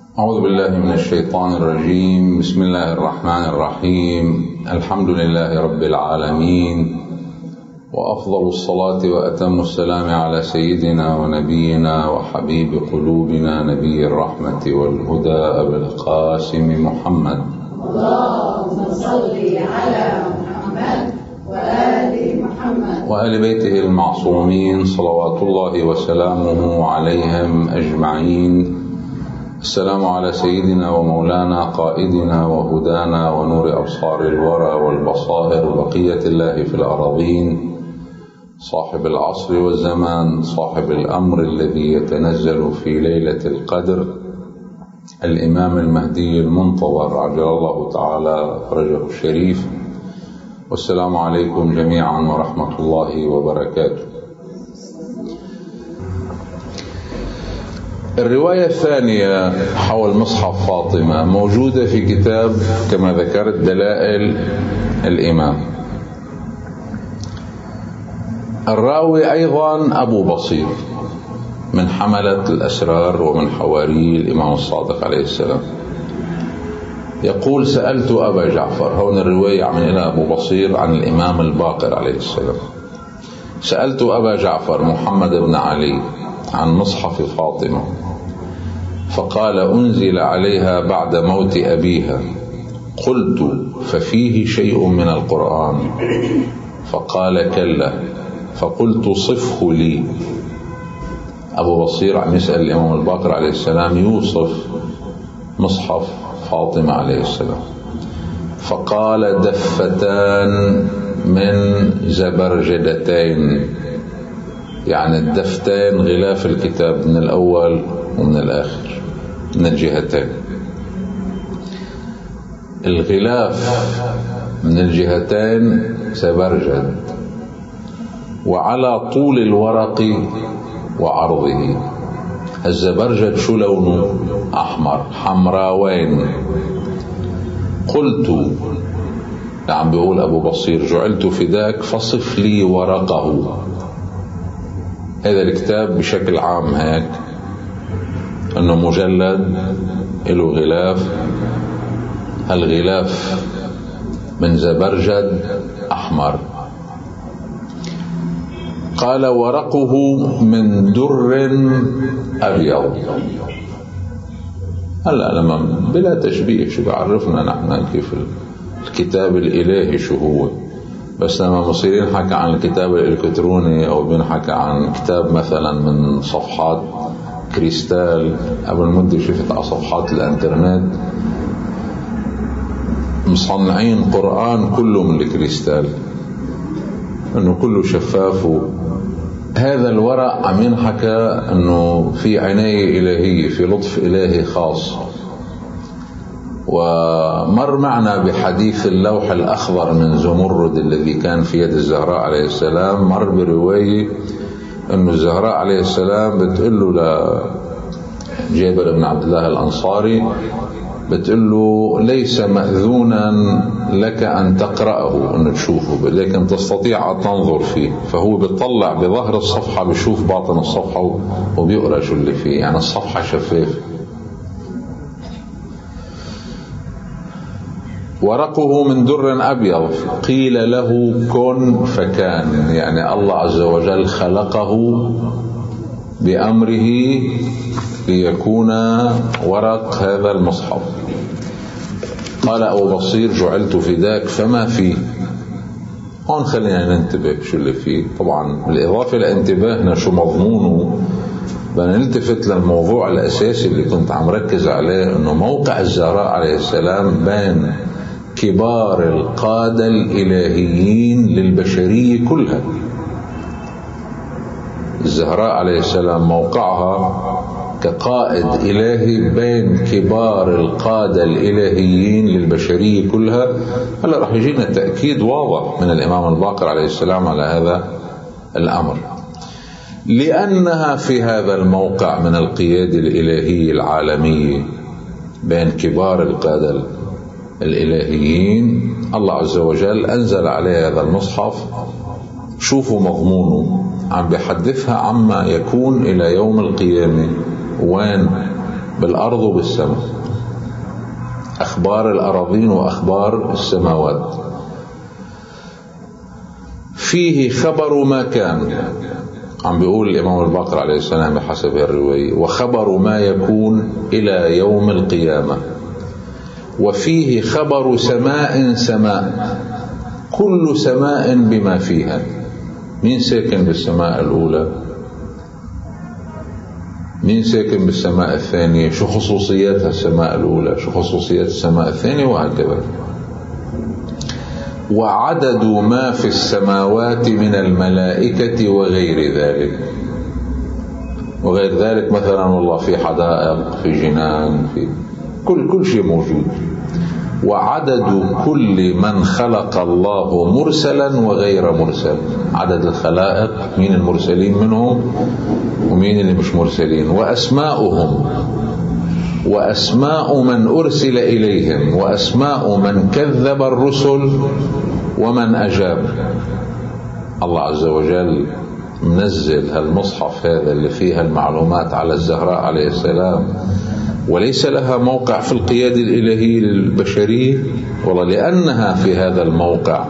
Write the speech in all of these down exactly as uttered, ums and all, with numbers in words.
أعوذ بالله من الشيطان الرجيم. بسم الله الرحمن الرحيم. الحمد لله رب العالمين، وأفضل الصلاة وأتم السلام على سيدنا ونبينا وحبيب قلوبنا نبي الرحمة والهدى أبي القاسم محمد. اللهم صل على محمد وآل محمد وآل بيته المعصومين صلوات الله وسلامه عليهم أجمعين. السلام على سيدنا ومولانا قائدنا وهدانا ونور أبصار الورى والبصائر بقية الله في الأراضين، صاحب العصر والزمان، صاحب الأمر الذي يتنزل في ليلة القدر، الإمام المهدي المنتظر عجل الله تعالى فرجه الشريف. والسلام عليكم جميعا ورحمة الله وبركاته. الرواية الثانية حول مصحف فاطمة موجودة في كتاب كما ذكرت دلائل الإمام. الراوي أيضا أبو بصير من حملة الأسرار ومن حواري الإمام الصادق عليه السلام. يقول: سألت أبا جعفر. هون الرواية عن إلى أبو بصير عن الإمام الباقر عليه السلام. سألت أبا جعفر محمد بن علي عن مصحف فاطمة، فقال: أنزل عليها بعد موت أبيها. قلت: ففيه شيء من القرآن؟ فقال: كلا. فقلت: صفه لي. أبو بصير عم يسأل الإمام الباقر عليه السلام يوصف مصحف فاطمة عليه السلام، فقال: دفتان من زبرجدتين، يعني الدفتين غلاف الكتاب من الأول ومن الآخر من الجهتين. الغلاف من الجهتين زبرجد، وعلى طول الورق وعرضه. الزبرجد شو لونه؟ أحمر حمراوين. قلت، عم بيقول أبو بصير: جعلت فداك فصف لي ورقه. هذا الكتاب بشكل عام هيك أنه مجلد له غلاف، الغلاف من زبرجد أحمر. قال: ورقه من در أبيض. هلا لما بلا تشبيه شو بعرفنا نحن كيف الكتاب الإلهي شو هو، بس لما مصيرين حكى عن الكتاب الإلكتروني أو بنحكى عن كتاب مثلا من صفحات كريستال. قبل مدة شفت على صفحات الانترنت مصنعين قرآن كله من الكريستال، انه كله شفاف. هذا الورق عم ينحكى انه في عناية إلهية، في لطف إلهي خاص. ومر معنا بحديث اللوح الأخضر من زمرد الذي كان في يد الزهراء عليه السلام. مر برواية أن الزهراء عليه السلام بتقول له لجابر بن عبد الله الأنصاري، بتقول له: ليس مأذونا لك أن تقرأه، أن تشوفه، لكن تستطيع أن تنظر فيه. فهو بيطلع بظهر الصفحة، بيشوف باطن الصفحة وبيقرأ شو اللي فيه، يعني الصفحة شفافة. ورقه من در أبيض. قيل له: كن فكان، يعني الله عز وجل خلقه بأمره ليكون ورق هذا المصحف. قال أبو بصير: جعلت فداك فما فيه. هون خلينا ننتبه شو اللي فيه. طبعا بالإضافة لانتباهنا شو مضمونه، بدنا نلتفت للموضوع الأساسي اللي كنت عم ركز عليه، أنه موقع الزهراء عليه السلام بين كبار القادة الإلهيين للبشرية كلها. الزهراء عليه السلام موقعها كقائد إلهي بين كبار القادة الإلهيين للبشرية كلها. هلا رح يجينا تأكيد واضح من الإمام الباقر عليه السلام على هذا الأمر، لأنها في هذا الموقع من القيادة الإلهية العالمية بين كبار القادة الإلهيين. الله عز وجل أنزل عليه هذا المصحف. شوفوا مضمونه، عم بيحدثها عما يكون إلى يوم القيامة. وين؟ بالأرض وبالسماء، أخبار الأراضين وأخبار السماوات. فيه خبر ما كان، عم بيقول الإمام الباقر عليه السلام بحسب الرواية، وخبر ما يكون إلى يوم القيامة. وفيه خبر سماء سماء، كل سماء بما فيها. مين ساكن بالسماء الأولى؟ مين ساكن بالسماء الثانية؟ شو خصوصيات السماء الأولى؟ شو خصوصيات السماء الثانية؟ وهكذا. وعدد ما في السماوات من الملائكة وغير ذلك. وغير ذلك مثلا والله في حدائق، في جنان، في كل كل شيء موجود. وعدد كل من خلق الله مرسلا وغير مرسل، عدد الخلائق، مين المرسلين منهم ومين اللي مش مرسلين، وأسماؤهم، وأسماء من أرسل إليهم، وأسماء من كذب الرسل ومن أجاب. الله عز وجل منزل هالمصحف هذا اللي فيها المعلومات على الزهراء عليه السلام، وليس لها موقع في القيادة الإلهية للبشرية، والله لأنها في هذا الموقع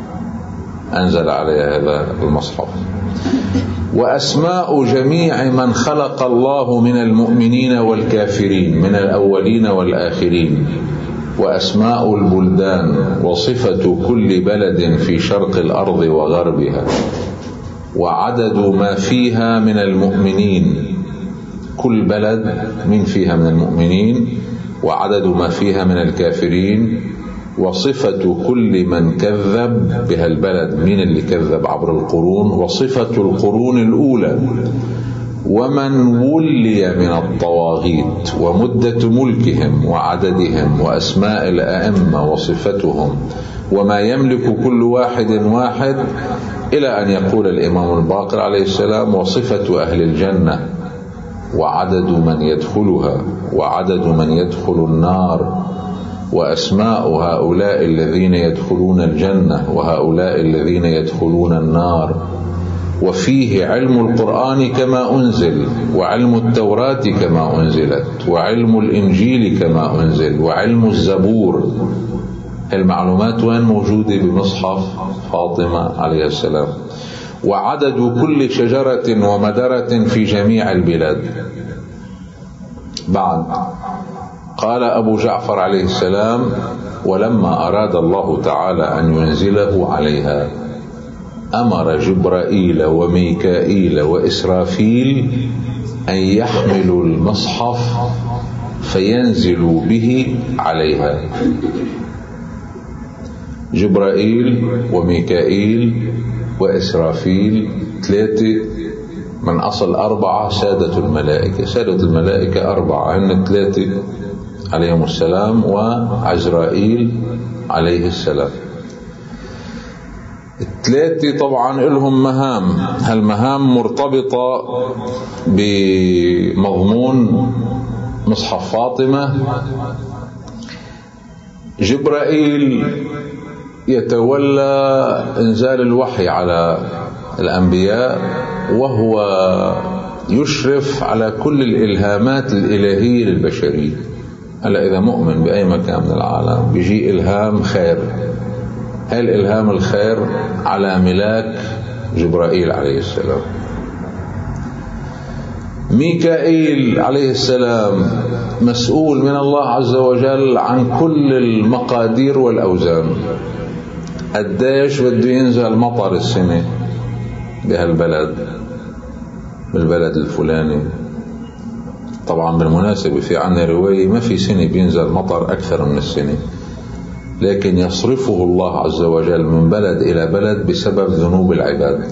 أنزل عليها هذا المصحف. وأسماء جميع من خلق الله من المؤمنين والكافرين، من الأولين والآخرين. وأسماء البلدان، وصفة كل بلد في شرق الأرض وغربها. وعدد ما فيها من المؤمنين، كل بلد من فيها من المؤمنين، وعدد ما فيها من الكافرين. وصفة كل من كذب بها البلد، من اللي كذب عبر القرون، وصفة القرون الأولى. ومن ولي من الطواغيت، ومدة ملكهم وعددهم، وأسماء الأئمة وصفتهم، وما يملك كل واحد واحد، إلى أن يقول الإمام الباقر عليه السلام: وصفة أهل الجنة، وعدد من يدخلها، وعدد من يدخل النار، وأسماء هؤلاء الذين يدخلون الجنة وهؤلاء الذين يدخلون النار. وفيه علم القرآن كما أنزل، وعلم التوراة كما أنزلت، وعلم الإنجيل كما أنزل، وعلم الزبور. المعلومات وين موجودة؟ بمصحف فاطمة عليه السلام. وعدد كل شجرة ومدرة في جميع البلاد. بعد قال أبو جعفر عليه السلام: ولما أراد الله تعالى أن ينزله عليها أمر جبرائيل وميكائيل وإسرافيل أن يحملوا المصحف فينزلوا به عليها. جبرائيل وميكائيل وإسرافيل، ثلاثة من أصل أربعة سادة الملائكة. سادة الملائكة أربعة، هن ثلاثة عليهم السلام وعزرائيل عليه السلام. الثلاثة طبعا لهم مهام، هالمهام مرتبطة بمضمون مصحف فاطمة. جبرائيل يتولى إنزال الوحي على الأنبياء، وهو يشرف على كل الإلهامات الإلهية للبشرية. هلا إذا مؤمن بأي مكان من العالم بيجي إلهام خير، هل إلهام الخير على ملاك جبرائيل عليه السلام. ميكائيل عليه السلام مسؤول من الله عز وجل عن كل المقادير والأوزان. قديش بده ينزل مطر السنة بهالبلد، بالبلد الفلاني. طبعا بالمناسبة في عنا رواية ما في سنة بينزل مطر أكثر من السنة، لكن يصرفه الله عز وجل من بلد إلى بلد بسبب ذنوب العباد.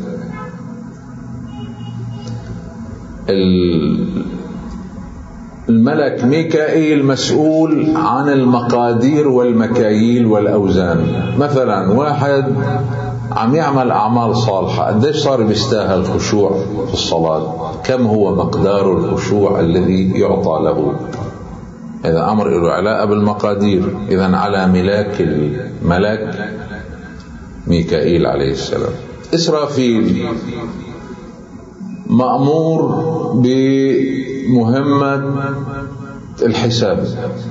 الملك ميكائيل مسؤول عن المقادير والمكاييل والأوزان. مثلا واحد عم يعمل أعمال صالحة، قديش صار بيستاهل خشوع في الصلاة؟ كم هو مقدار الخشوع الذي يعطى له؟ إذا أمر له علاقة بالمقادير، إذن على ملاك الملك ميكائيل عليه السلام. إسرافيل مأمور بمهمة الحساب،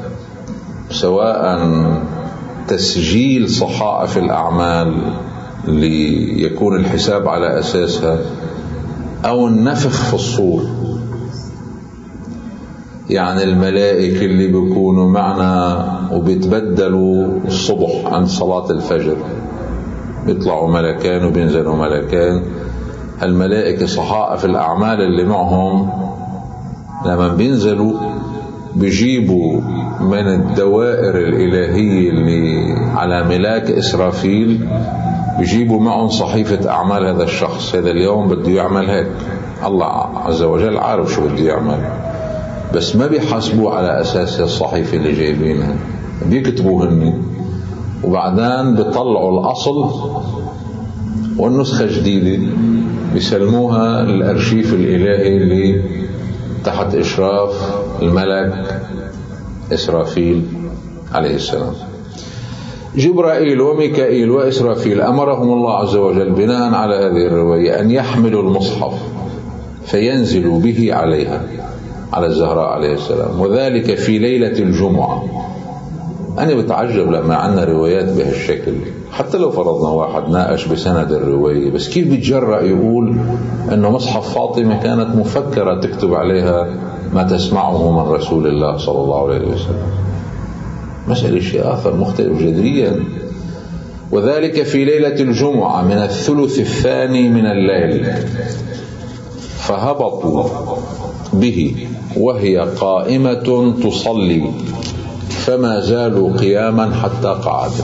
سواء تسجيل صحائف الأعمال ليكون الحساب على أساسها، أو النفخ في الصور. يعني الملائكة اللي بيكونوا معنا وبيتبدلوا الصبح عند صلاة الفجر، بيطلعوا ملكان وبينزلوا ملكان. الملائكة صحائف الأعمال اللي معهم لما بينزلوا بيجيبوا من الدوائر الإلهية اللي على ملاك إسرافيل، بيجيبوا معهم صحيفة أعمال هذا الشخص. هذا اليوم بده يعمل هيك، الله عز وجل عارف شو بده يعمل، بس ما بيحاسبوه على أساس الصحيفة اللي جايبينها، بيكتبوهن وبعدين بيطلعوا الأصل والنسخة جديدة بيسلموها للأرشيف الإلهي اللي تحت إشراف الملك إسرافيل عليه السلام. جبرائيل وميكائيل وإسرافيل أمرهم الله عز وجل بناء على هذه الرواية أن يحملوا المصحف فينزلوا به عليها، على الزهراء عليه السلام، وذلك في ليلة الجمعة. أنا بتعجب لما عنا روايات بهالشكل، حتى لو فرضنا واحد ناقش بسند الرواية، بس كيف بيتجرأ يقول أنه مصحف فاطمة كانت مفكرة تكتب عليها ما تسمعه من رسول الله صلى الله عليه وسلم؟ مسألة شيء آخر مختلف جذريا. وذلك في ليلة الجمعة من الثلث الثاني من الليل، فهبطوا به وهي قائمة تصلي، فما زالوا قياما حتى قعدوا.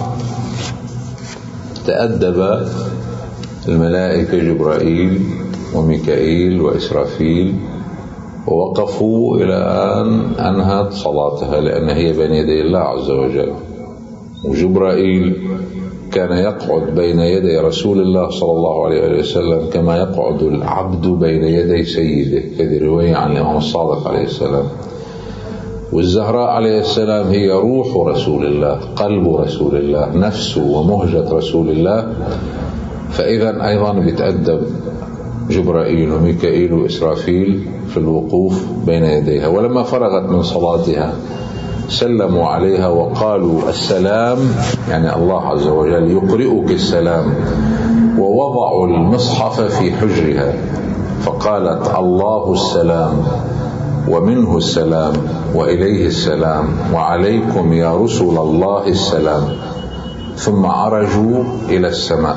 تأدب الملائكة جبرائيل وميكائيل وإسرافيل ووقفوا إلى أن أنهت صلاتها، لأن هي بين يدي الله عز وجل. وجبرائيل كان يقعد بين يدي رسول الله صلى الله عليه وسلم كما يقعد العبد بين يدي سيده، هذه رواية عن الإمام الصادق عليه السلام. والزهراء عليه السلام هي روح رسول الله، قلب رسول الله، نفسه ومهجة رسول الله. فإذا أيضا بيتأدب جبرائيل وميكائيل وإسرافيل في الوقوف بين يديها. ولما فرغت من صلاتها سلموا عليها وقالوا السلام، يعني الله عز وجل يقرئك السلام، ووضعوا المصحف في حجرها، فقالت الله السلام ومنه السلام وإليه السلام وعليكم يا رسل الله السلام، ثم عرجوا إلى السماء.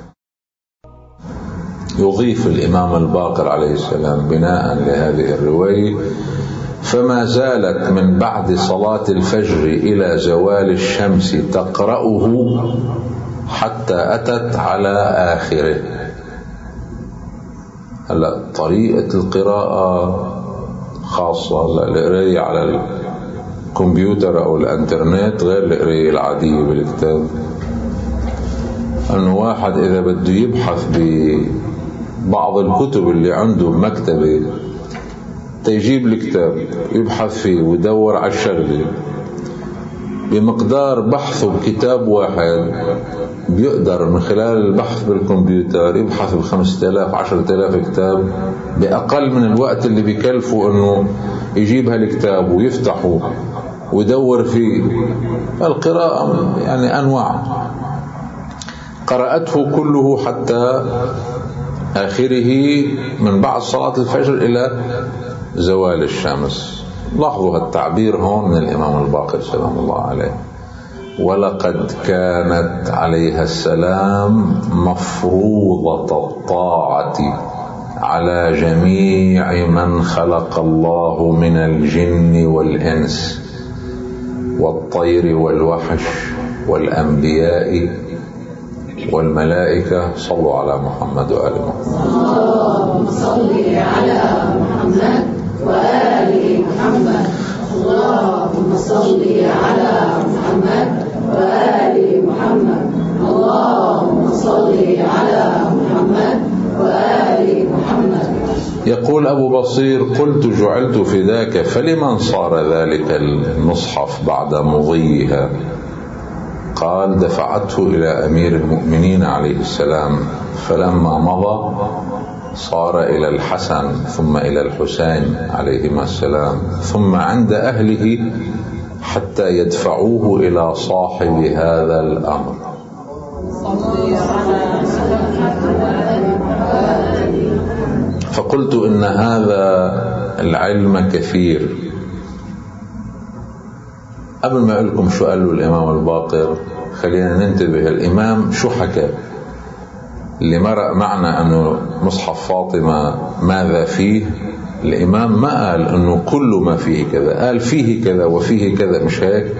يضيف الإمام الباقر عليه السلام بناء لهذه الرواية: فما زالت من بعد صلاة الفجر إلى زوال الشمس تقرأه حتى أتت على آخره. هلا طريقة القراءة خاصة، القراية على الكمبيوتر أو الانترنت غير القراية العادية بالكتاب. أنه واحد إذا بده يبحث ببعض الكتب اللي عنده بمكتبه تيجيب الكتاب يبحث فيه ويدور على الشغلة، بمقدار بحثه بكتاب واحد بيقدر من خلال البحث بالكمبيوتر يبحث بخمسة آلاف عشرة آلاف كتاب بأقل من الوقت اللي بيكلفه أنه يجيب هالكتاب ويفتحه ويدور فيه. القراءة يعني أنواع، قرأته كله حتى آخره من بعد صلاة الفجر إلى زوال الشمس. لاحظوا التعبير هون من الإمام الباقر سلام الله عليه: ولقد كانت عليها السلام مفروضة الطاعة على جميع من خلق الله من الجن والإنس والطير والوحش والأنبياء والملائكة. صلوا على محمد وآل محمد. اللهم صل على محمد وآل محمد. اللهم صل على محمد وآل محمد. اللهم صل على محمد وآل محمد. يقول أبو بصير: قلت جعلت فداك، فلمن صار ذلك المصحف بعد مضيها؟ قال: دفعته إلى أمير المؤمنين عليه السلام، فلما مضى صار إلى الحسن ثم إلى الحسين عليهما السلام ثم عند أهله حتى يدفعوه إلى صاحب هذا الأمر. فقلت إن هذا العلم كثير. قبل ما أقول لكم شو قال له الإمام الباقر خلينا ننتبه. الإمام شو حكى؟ اللي مرق معنا أنه مصحف فاطمة ماذا فيه، الإمام ما قال أنه كل ما فيه كذا، قال فيه كذا وفيه كذا، مش هيك؟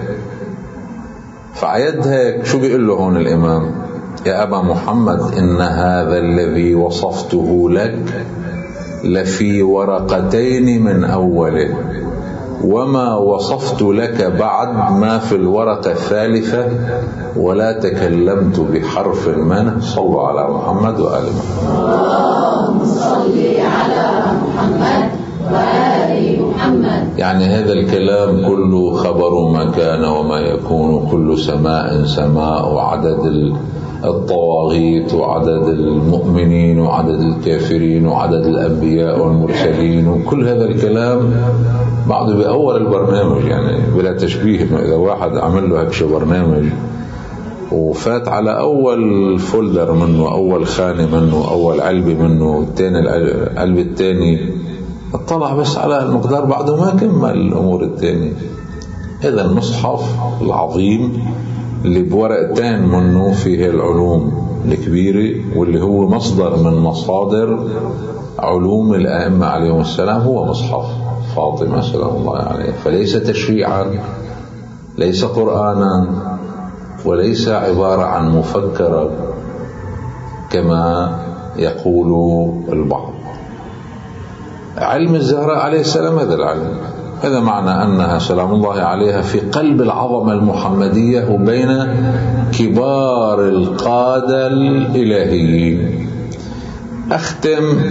فعيد هيك شو بيقول له هون الإمام؟ يا أبا محمد إن هذا الذي وصفته لك لفي ورقتين من أوله، وما وصفت لك بعد ما في الورقة الثالثة، ولا تكلمت بحرف منه. صلوا على محمد وآل محمد. اللهم صل على محمد وآل محمد. يعني هذا الكلام كله خبر ما كان وما يكون، كل سماء سماء، وعدد الطواغيت وعدد المؤمنين وعدد الكافرين وعدد الأنبياء والمرسلين، وكل هذا الكلام بعضه بأول البرنامج، يعني بلا تشبيه. إنه إذا واحد عمل له هكذا برنامج وفات على أول فولدر منه، أول خانة منه، أول علبة منه، والتاني العلبة التاني، اطلع بس على المقدار بعده ما كمل الأمور التانية. هذا المصحف العظيم اللي بورقتين منه فيه العلوم الكبيرة، واللي هو مصدر من مصادر علوم الأئمة عليهم السلام، هو مصحف فاطمة سلام الله عليه. فليس تشريعا، ليس قرآنا، وليس عبارة عن مفكرة كما يقول البعض. علم الزهراء عليه السلام هذا العلم، هذا معنى أنها سلام الله عليها في قلب العظمة المحمدية وبين كبار القادة الإلهيين. أختم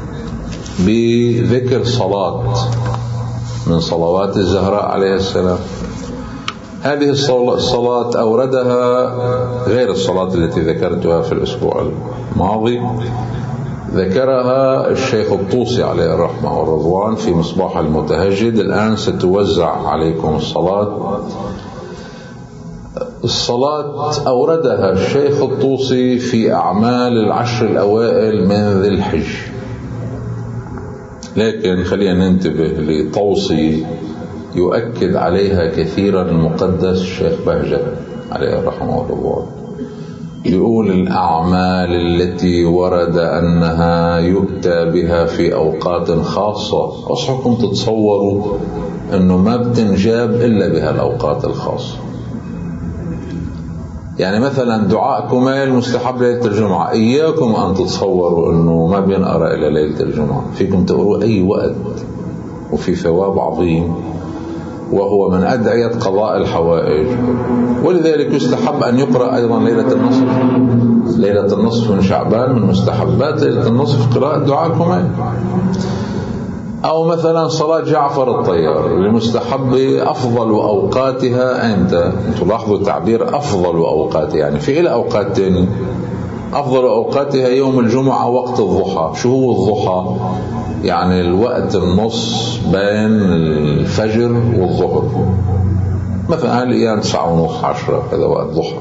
بذكر صلاة من صلوات الزهراء عليه السلام. هذه الصلاة أوردها غير الصلاة التي ذكرتها في الأسبوع الماضي، ذكرها الشيخ الطوسي عليه الرحمة والرضوان في مصباح المتهجد. الآن ستوزع عليكم الصلاة. الصلاة أوردها الشيخ الطوسي في أعمال العشر الأوائل من ذي الحج، لكن خلينا ننتبه لطوسي يؤكد عليها كثيرا المقدس الشيخ بهجت عليه الرحمة والرضوان. يقول الأعمال التي ورد أنها يؤتى بها في أوقات خاصة، أصحكم تتصوروا أنه ما بتنجاب إلا بها الأوقات الخاصة. يعني مثلا دعاء كمال مستحب ليلة الجمعة، إياكم أن تتصوروا أنه ما بينقرأ إلى ليلة الجمعة، فيكم تقروا أي وقت وفي ثواب عظيم، وهو من أدعية قضاء الحوائج. ولذلك يستحب أن يقرأ أيضا ليلة النصف. ليلة النصف من شعبان من مستحبات ليلة النصف قراءة دعاء كمال. أو مثلا صلاة جعفر الطيار المستحب أفضل أوقاتها أنت تلاحظوا التعبير أفضل أوقاتها، يعني في إلى أوقات تاني. أفضل أوقاتها يوم الجمعة وقت الضحى. شو هو الضحى؟ يعني الوقت النص بين الفجر والظهر، مثلا الأيام تسعة ونص عشرة، هذا وقت ضحى.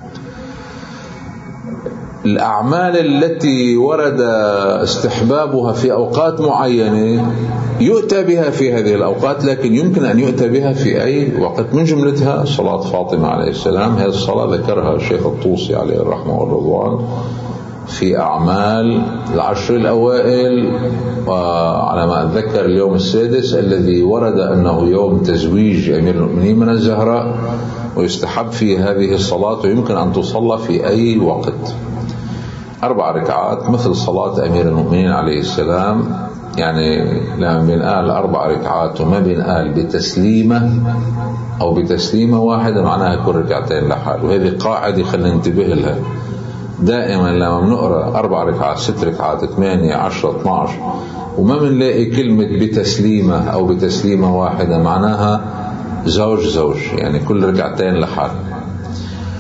الأعمال التي ورد استحبابها في أوقات معينة يؤتى بها في هذه الأوقات، لكن يمكن أن يؤتى بها في أي وقت. من جملتها صلاة فاطمة عليه السلام. هذه الصلاة ذكرها الشيخ الطوسي عليه الرحمة والرضوان في أعمال العشر الأوائل، وعلى ما أتذكر اليوم السادس الذي ورد أنه يوم تزويج أمير المؤمنين من الزهراء، ويستحب في هذه الصلاة ويمكن أن تصلى في أي وقت. أربع ركعات مثل صلاة أمير المؤمنين عليه السلام. يعني لما بنقال أربع ركعات وما بنقال بتسليمة أو بتسليمة واحدة معناها كل ركعتين لحال، وهذه قاعدة خلينا ننتبه لها دائما. لما بنقرأ أربع ركعات ست ركعات ثمانية عشرة اثناش وما بنلاقي كلمة بتسليمة أو بتسليمة واحدة معناها زوج زوج، يعني كل ركعتين لحال.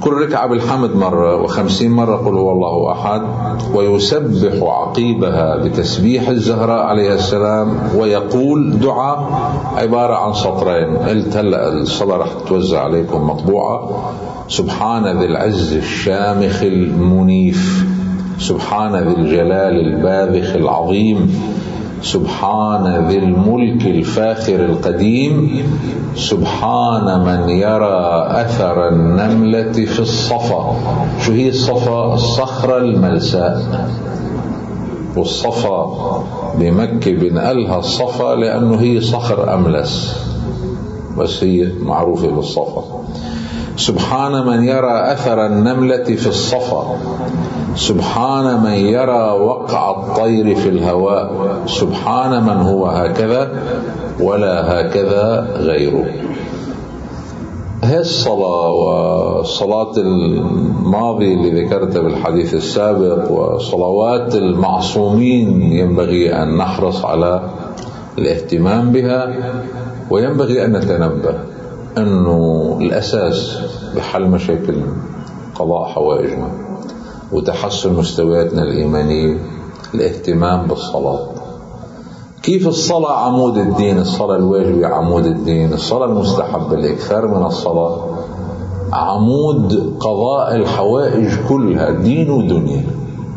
كل ركعة بالحمد مرة، وخمسين مرة قل هو الله أحد، ويسبح عقيبها بتسبيح الزهراء عليه السلام، ويقول دعاء عبارة عن سطرين. قلت هلأ الصلاة رح توزع عليكم مطبوعة: سبحان ذي العز الشامخ المنيف، سبحان ذي الجلال الباذخ العظيم، سبحان ذي الملك الفاخر القديم، سبحان من يرى أثر النملة في الصفا. شو هي الصفا؟ الصخرة الملساء، والصفا بمكة بنقلها الصفا لأنه هي صخر أملس، بس هي معروفة بالصفا. سبحان من يرى أثر النملة في الصفا، سبحان من يرى وقع الطير في الهواء، سبحان من هو هكذا ولا هكذا غيره. هذه الصلاة والصلاة الماضية اللي ذكرتها بالحديث السابق وصلوات المعصومين ينبغي أن نحرص على الاهتمام بها، وينبغي أن نتنبه أنه الأساس بحل مشاكل قضاء حوائجنا وتحسن مستوياتنا الإيمانية الاهتمام بالصلاة. كيف الصلاة عمود الدين، الصلاة الواجبة عمود الدين، الصلاة المستحبة الإكثار من الصلاة عمود قضاء الحوائج كلها دين ودنيا.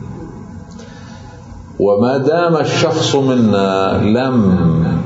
وما دام الشخص منا لم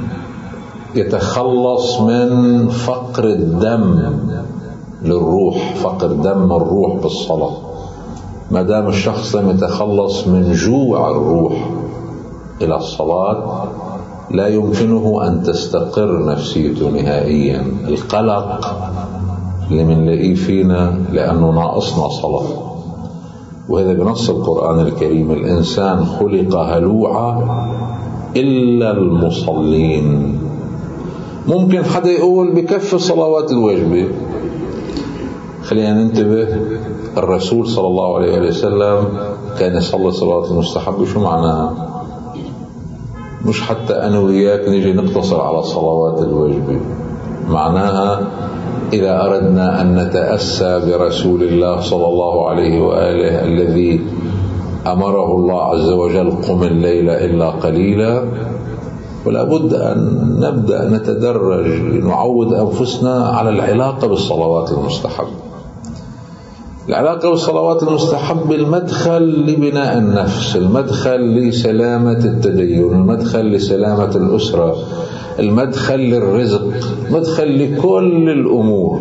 يتخلص من فقر الدم للروح، فقر دم الروح بالصلاة، ما دام الشخص لم يتخلص من جوع الروح إلى الصلاة، لا يمكنه أن تستقر نفسيته نهائيا. القلق اللي منلاقيه فينا لأنه ناقصنا صلاة، وهذا بنص القرآن الكريم: الإنسان خلق هلوعا إلا المصلين. ممكن حدا يقول بكفي الصلوات الواجبة. خلينا ننتبه، الرسول صلى الله عليه وسلم كان يصلي الصلوات المستحبة. شو معناها؟ مش حتى أنا وياك نجي نقتصر على الصلوات الواجبة. معناها إذا أردنا أن نتأسى برسول الله صلى الله عليه وآله الذي أمره الله عز وجل: قم الليل إلا قليلا، ولا بد أن نبدأ نتدرج نعود أنفسنا على العلاقة بالصلوات المستحبة. العلاقة بالصلوات المستحبة المدخل لبناء النفس، المدخل لسلامة التدين، المدخل لسلامة الأسرة، المدخل للرزق، مدخل لكل الأمور.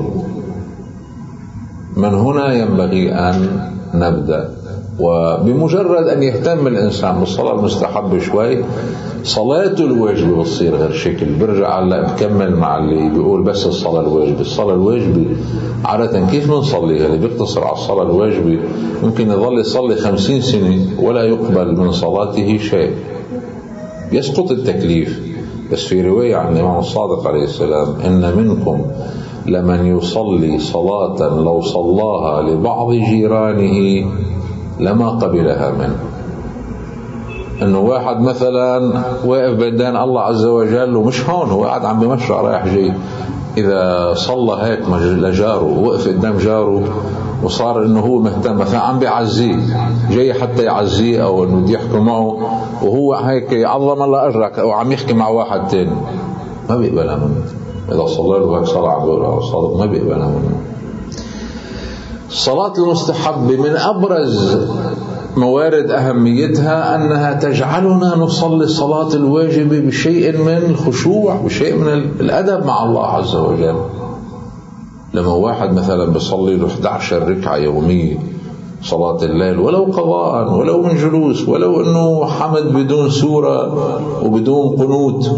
من هنا ينبغي أن نبدأ. وبمجرد أن يهتم الإنسان بالصلاة المستحبة شوي، صلاته الواجبة بتصير غير شكل. برجع هلا بكمل مع اللي بيقول بس الصلاة الواجبة. الصلاة الواجبة عادة كيف بنصليها؟ اللي بيقتصر على الصلاة الواجبة ممكن يظل يصلي خمسين سنة ولا يقبل من صلاته شيء، يسقط التكليف. بس في رواية عن الإمام الصادق عليه السلام: إن منكم لمن يصلي صلاة لو صلاها لبعض جيرانه لما قبلها منه. انه واحد مثلا واقف بين الله عز وجل ومش هون، هو قاعد عم بمشرع رايح جاي، اذا صلى هيك لجاره ووقف قدام جاره وصار انه هو مهتم مثلا عم بيعزيه، جاي حتى يعزيه او انه بده يحكي معه، وهو هيك عظم الله اجرك او عم يحكي مع واحد تاني، ما بيقبلها منه. اذا صلى له هيك صلاه عم بيقولها الصادق ما بيقبلها منه. الصلاة المستحبة من أبرز موارد أهميتها أنها تجعلنا نصلي الصلاة الواجبة بشيء من الخشوع، بشيء من الأدب مع الله عز وجل. لما واحد مثلا بيصلي له إحدى عشرة ركعة يومية صلاة الليل، ولو قضاء ولو من جلوس، ولو أنه حمد بدون سورة وبدون قنوت،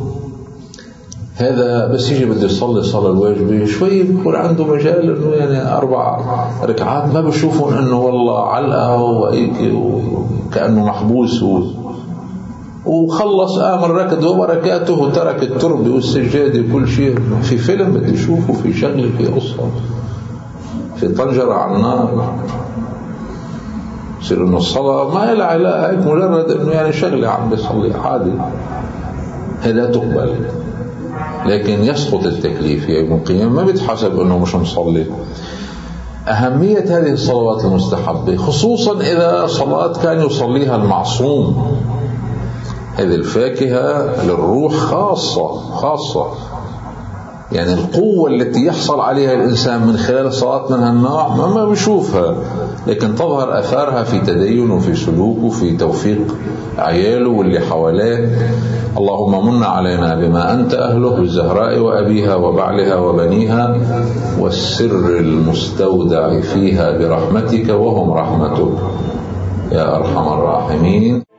هذا بس يجي بده يصلي الصلاة الواجبة شوي بيكون عنده مجال انه يعني اربع ركعات ما بشوفون انه والله علقة وهيك وكأنه محبوس و... وخلص آمن ركض وبركاته وترك التربة والسجادة وكل شيء. في فيلم بده يشوفه، في شغله، في قصة، في طنجرة على النار. يصير انه الصلاة ما لها علاقة، هيك مجرد انه يعني شغلة عم بيصلي عادي، هذا تقبل. لكن يسقط التكليف يوم القيامة، ما بيتحسب انه مش مصلي. أهمية هذه الصلوات المستحبة، خصوصا إذا صلاة كان يصليها المعصوم. هذه الفاكهة للروح خاصة خاصة، يعني القوة التي يحصل عليها الإنسان من خلال صلاة من هالنوع ما ما بيشوفها، لكن تظهر أثارها في تدين وفي سلوك وفي توفيق عياله واللي حواليه. اللهم من علينا بما أنت أهله بالزهراء وأبيها وبعلها وبنيها والسر المستودع فيها برحمتك وهم رحمتك يا أرحم الراحمين.